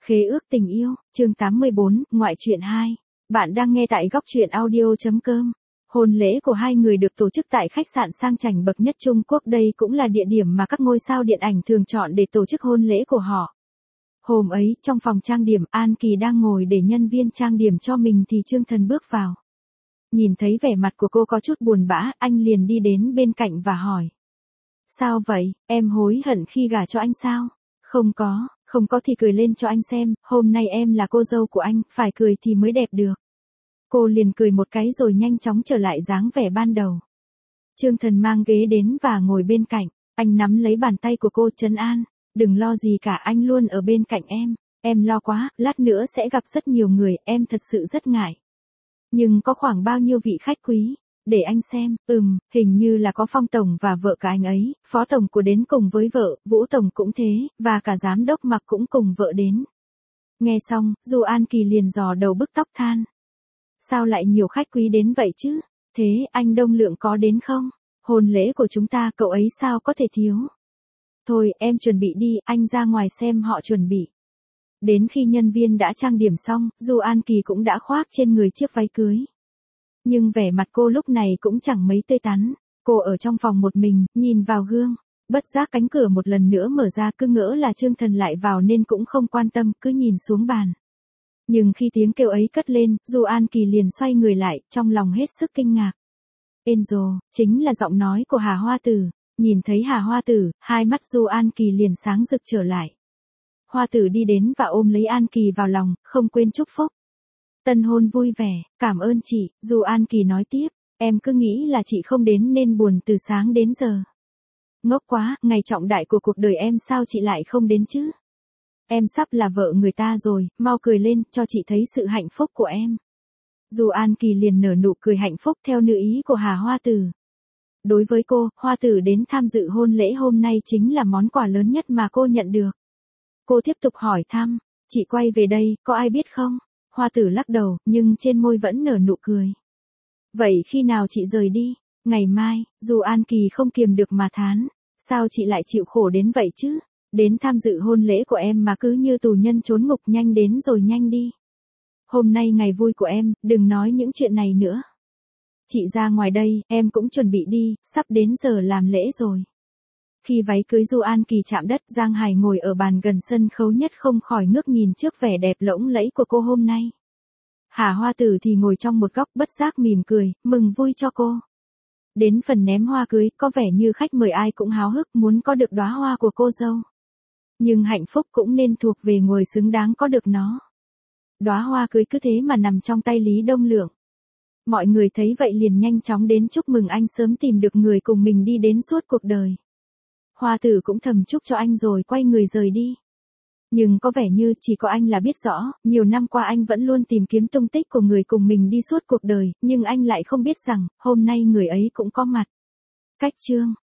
Khế ước tình yêu, chương 84, ngoại truyện 2. Bạn đang nghe tại góc truyện audio.com. Hôn lễ của hai người được tổ chức tại khách sạn sang chảnh bậc nhất Trung Quốc, đây cũng là địa điểm mà các ngôi sao điện ảnh thường chọn để tổ chức hôn lễ của họ. Hôm ấy, trong phòng trang điểm, An Kỳ đang ngồi để nhân viên trang điểm cho mình thì Chương Thần bước vào. Nhìn thấy vẻ mặt của cô có chút buồn bã, anh liền đi đến bên cạnh và hỏi. Sao vậy, em hối hận khi gả cho anh sao? Không có thì cười lên cho anh xem, hôm nay em là cô dâu của anh, phải cười thì mới đẹp được. Cô liền cười một cái rồi nhanh chóng trở lại dáng vẻ ban đầu. Chương Thần mang ghế đến và ngồi bên cạnh, anh nắm lấy bàn tay của cô trấn an, đừng lo gì cả, anh luôn ở bên cạnh em lo quá, lát nữa sẽ gặp rất nhiều người, em thật sự rất ngại. Nhưng có khoảng bao nhiêu vị khách quý? Để anh xem, hình như là có Phong Tổng và vợ cả anh ấy, Phó Tổng của đến cùng với vợ, Vũ Tổng cũng thế, và cả Giám đốc Mạc cũng cùng vợ đến. Nghe xong, Du An Kỳ liền giò đầu bứt tóc than. Sao lại nhiều khách quý đến vậy chứ? Thế, anh Đông Lượng có đến không? Hôn lễ của chúng ta cậu ấy sao có thể thiếu? Thôi, em chuẩn bị đi, anh ra ngoài xem họ chuẩn bị. Đến khi nhân viên đã trang điểm xong, Du An Kỳ cũng đã khoác trên người chiếc váy cưới. Nhưng vẻ mặt cô lúc này cũng chẳng mấy tươi tắn. Cô ở trong phòng một mình, nhìn vào gương. Bất giác cánh cửa một lần nữa mở ra, cứ ngỡ là Chương Thần lại vào nên cũng không quan tâm, cứ nhìn xuống bàn. Nhưng khi tiếng kêu ấy cất lên, Du An Kỳ liền xoay người lại, trong lòng hết sức kinh ngạc. Angel, chính là giọng nói của Hà Hoa Tử. Nhìn thấy Hà Hoa Tử, hai mắt Du An Kỳ liền sáng rực trở lại. Hoa Tử đi đến và ôm lấy An Kỳ vào lòng, không quên chúc phúc. Tân hôn vui vẻ, cảm ơn chị, Du An Kỳ nói tiếp, em cứ nghĩ là chị không đến nên buồn từ sáng đến giờ. Ngốc quá, ngày trọng đại của cuộc đời em sao chị lại không đến chứ? Em sắp là vợ người ta rồi, mau cười lên, cho chị thấy sự hạnh phúc của em. Du An Kỳ liền nở nụ cười hạnh phúc theo nữ ý của Hà Hoa Tử. Đối với cô, Hoa Tử đến tham dự hôn lễ hôm nay chính là món quà lớn nhất mà cô nhận được. Cô tiếp tục hỏi thăm, chị quay về đây, có ai biết không? Hoa Tử lắc đầu, nhưng trên môi vẫn nở nụ cười. Vậy khi nào chị rời đi? Ngày mai, Du An Kỳ không kiềm được mà thán. Sao chị lại chịu khổ đến vậy chứ? Đến tham dự hôn lễ của em mà cứ như tù nhân trốn ngục, nhanh đến rồi nhanh đi. Hôm nay ngày vui của em, đừng nói những chuyện này nữa. Chị ra ngoài đây, em cũng chuẩn bị đi, sắp đến giờ làm lễ rồi. Khi váy cưới Du An Kỳ chạm đất, Giang Hải ngồi ở bàn gần sân khấu nhất không khỏi ngước nhìn trước vẻ đẹp lộng lẫy của cô hôm nay. Hà Hoa Tử thì ngồi trong một góc bất giác mỉm cười, mừng vui cho cô. Đến phần ném hoa cưới, có vẻ như khách mời ai cũng háo hức muốn có được đóa hoa của cô dâu. Nhưng hạnh phúc cũng nên thuộc về người xứng đáng có được nó. Đóa hoa cưới cứ thế mà nằm trong tay Lý Đông Lượng. Mọi người thấy vậy liền nhanh chóng đến chúc mừng anh sớm tìm được người cùng mình đi đến suốt cuộc đời. Hoa Tử cũng thầm chúc cho anh rồi quay người rời đi. Nhưng có vẻ như chỉ có anh là biết rõ, nhiều năm qua anh vẫn luôn tìm kiếm tung tích của người cùng mình đi suốt cuộc đời, nhưng anh lại không biết rằng, hôm nay người ấy cũng có mặt. Cách chương